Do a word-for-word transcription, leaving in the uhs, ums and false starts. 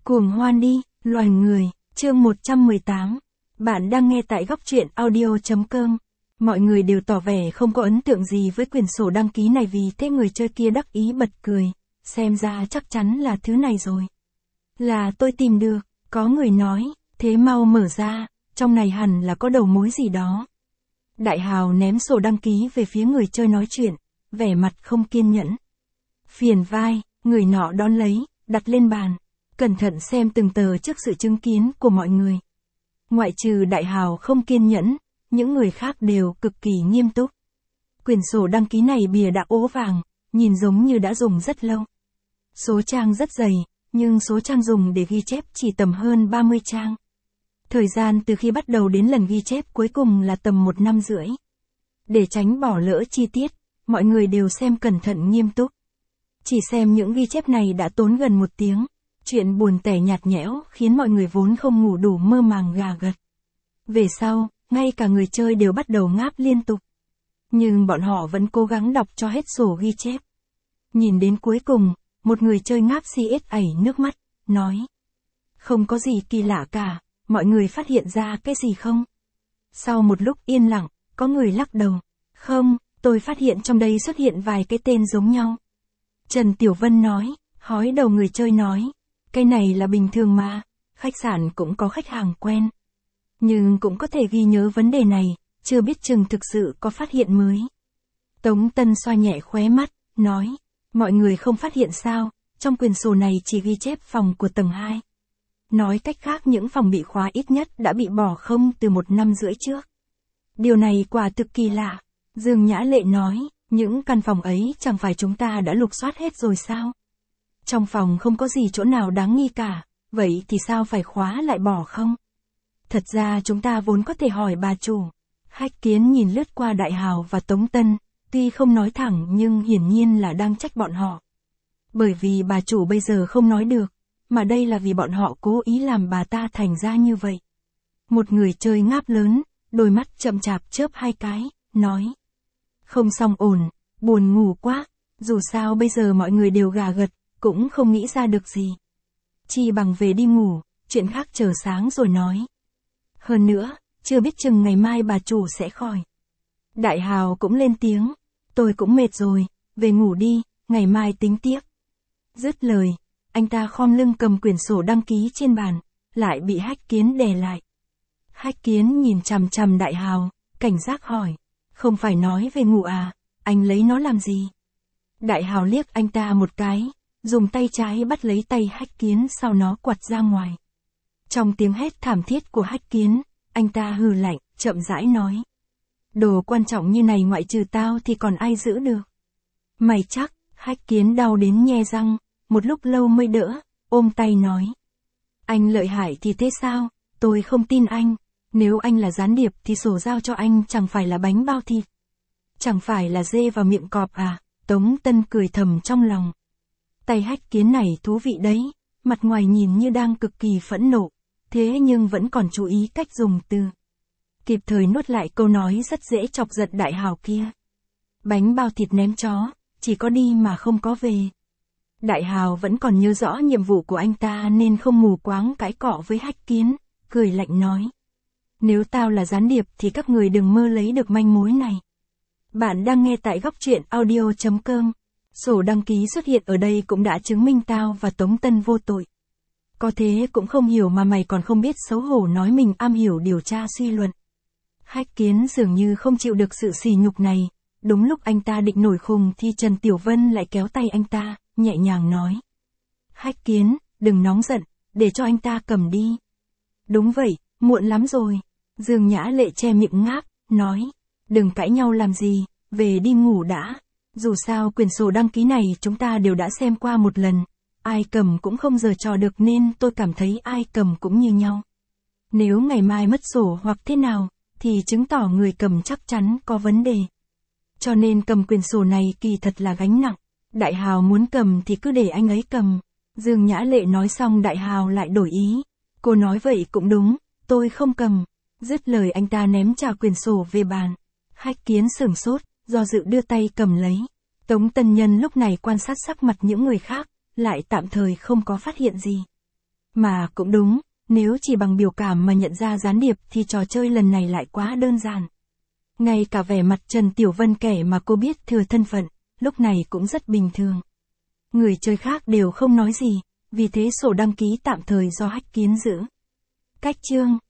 Cuồng hoan đi, loài người, chương một trăm mười tám. Bạn đang nghe tại góc truyện audio.com. Mọi người đều tỏ vẻ không có ấn tượng gì với quyển sổ đăng ký này vì thế người chơi kia đắc ý bật cười. Xem ra chắc chắn là thứ này rồi. Là tôi tìm được, có người nói, thế mau mở ra, trong này hẳn là có đầu mối gì đó. Đại hào ném sổ đăng ký về phía người chơi nói chuyện, vẻ mặt không kiên nhẫn. Phiền vai, người nọ đón lấy, đặt lên bàn. Cẩn thận xem từng tờ trước sự chứng kiến của mọi người. Ngoại trừ đại hào không kiên nhẫn, những người khác đều cực kỳ nghiêm túc. Quyển sổ đăng ký này bìa đã ố vàng, nhìn giống như đã dùng rất lâu. Số trang rất dày, nhưng số trang dùng để ghi chép chỉ tầm hơn ba mươi trang. Thời gian từ khi bắt đầu đến lần ghi chép cuối cùng là tầm một năm rưỡi. Để tránh bỏ lỡ chi tiết, mọi người đều xem cẩn thận nghiêm túc. Chỉ xem những ghi chép này đã tốn gần một tiếng. Chuyện buồn tẻ nhạt nhẽo khiến mọi người vốn không ngủ đủ mơ màng gà gật. Về sau, ngay cả người chơi đều bắt đầu ngáp liên tục. Nhưng bọn họ vẫn cố gắng đọc cho hết sổ ghi chép. Nhìn đến cuối cùng, một người chơi ngáp si ết ảy nước mắt, nói. Không có gì kỳ lạ cả, mọi người phát hiện ra cái gì không? Sau một lúc yên lặng, có người lắc đầu. Không, tôi phát hiện trong đây xuất hiện vài cái tên giống nhau. Trần Tiểu Vân nói, hói đầu người chơi nói. Cái này là bình thường mà, khách sạn cũng có khách hàng quen. Nhưng cũng có thể ghi nhớ vấn đề này, chưa biết chừng thực sự có phát hiện mới. Tống Tân xoa nhẹ khóe mắt, nói, mọi người không phát hiện sao, trong quyển sổ này chỉ ghi chép phòng của tầng hai. Nói cách khác những phòng bị khóa ít nhất đã bị bỏ không từ một năm rưỡi trước. Điều này quả thực kỳ lạ. Dương Nhã Lệ nói, những căn phòng ấy chẳng phải chúng ta đã lục soát hết rồi sao? Trong phòng không có gì chỗ nào đáng nghi cả, vậy thì sao phải khóa lại bỏ không? Thật ra chúng ta vốn có thể hỏi bà chủ. Hách Kiến nhìn lướt qua Đại Hào và Tống Tân, tuy không nói thẳng nhưng hiển nhiên là đang trách bọn họ. Bởi vì bà chủ bây giờ không nói được, mà đây là vì bọn họ cố ý làm bà ta thành ra như vậy. Một người chơi ngáp lớn, đôi mắt chậm chạp chớp hai cái, nói. Không xong ổn, buồn ngủ quá, dù sao bây giờ mọi người đều gà gật. Cũng không nghĩ ra được gì. Chi bằng về đi ngủ, chuyện khác chờ sáng rồi nói. Hơn nữa, chưa biết chừng ngày mai bà chủ sẽ khỏi. Đại Hào cũng lên tiếng. Tôi cũng mệt rồi, về ngủ đi, ngày mai tính tiếp. Dứt lời, anh ta khom lưng cầm quyển sổ đăng ký trên bàn, lại bị Hách Kiến đè lại. Hách Kiến nhìn chằm chằm Đại Hào, cảnh giác hỏi. Không phải nói về ngủ à, anh lấy nó làm gì? Đại Hào liếc anh ta một cái. Dùng tay trái bắt lấy tay Hách Kiến sau nó quặt ra ngoài. Trong tiếng hét thảm thiết của Hách Kiến, anh ta hừ lạnh, chậm rãi nói. Đồ quan trọng như này ngoại trừ tao thì còn ai giữ được. Mày chắc, Hách Kiến đau đến nhe răng, một lúc lâu mới đỡ, ôm tay nói. Anh lợi hại thì thế sao, tôi không tin anh, nếu anh là gián điệp thì sổ giao cho anh chẳng phải là bánh bao thịt. Chẳng phải là dê vào miệng cọp à, Tống Tân cười thầm trong lòng. Tay Hách Kiến này thú vị đấy, mặt ngoài nhìn như đang cực kỳ phẫn nộ, thế nhưng vẫn còn chú ý cách dùng từ. Kịp thời nuốt lại câu nói rất dễ chọc giận Đại Hào kia. Bánh bao thịt ném chó, chỉ có đi mà không có về. Đại Hào vẫn còn nhớ rõ nhiệm vụ của anh ta nên không mù quáng cãi cọ với Hách Kiến, cười lạnh nói. Nếu tao là gián điệp thì các người đừng mơ lấy được manh mối này. Bạn đang nghe tại góc truyện audio.com. Sổ đăng ký xuất hiện ở đây cũng đã chứng minh tao và Tống Tân vô tội. Có thế cũng không hiểu mà mày còn không biết xấu hổ nói mình am hiểu điều tra suy luận. Hách Kiến dường như không chịu được sự sỉ nhục này. Đúng lúc anh ta định nổi khùng thì Trần Tiểu Vân lại kéo tay anh ta, nhẹ nhàng nói. Hách Kiến, đừng nóng giận, để cho anh ta cầm đi. Đúng vậy, muộn lắm rồi. Dương Nhã Lệ che miệng ngáp, nói. Đừng cãi nhau làm gì, về đi ngủ đã. Dù sao quyển sổ đăng ký này chúng ta đều đã xem qua một lần, ai cầm cũng không giở trò được nên tôi cảm thấy ai cầm cũng như nhau. Nếu ngày mai mất sổ hoặc thế nào, thì chứng tỏ người cầm chắc chắn có vấn đề. Cho nên cầm quyển sổ này kỳ thật là gánh nặng. Đại Hào muốn cầm thì cứ để anh ấy cầm. Dương Nhã Lệ nói xong Đại Hào lại đổi ý. Cô nói vậy cũng đúng, tôi không cầm. Dứt lời anh ta ném trả quyển sổ về bàn. Hách Kiến sửng sốt, do dự đưa tay cầm lấy. Tống Tân Nhân lúc này quan sát sắc mặt những người khác, lại tạm thời không có phát hiện gì. Mà cũng đúng, nếu chỉ bằng biểu cảm mà nhận ra gián điệp thì trò chơi lần này lại quá đơn giản. Ngay cả vẻ mặt Trần Tiểu Vân kẻ mà cô biết thừa thân phận, lúc này cũng rất bình thường. Người chơi khác đều không nói gì, vì thế sổ đăng ký tạm thời do Hách Kiến giữ. Cách chương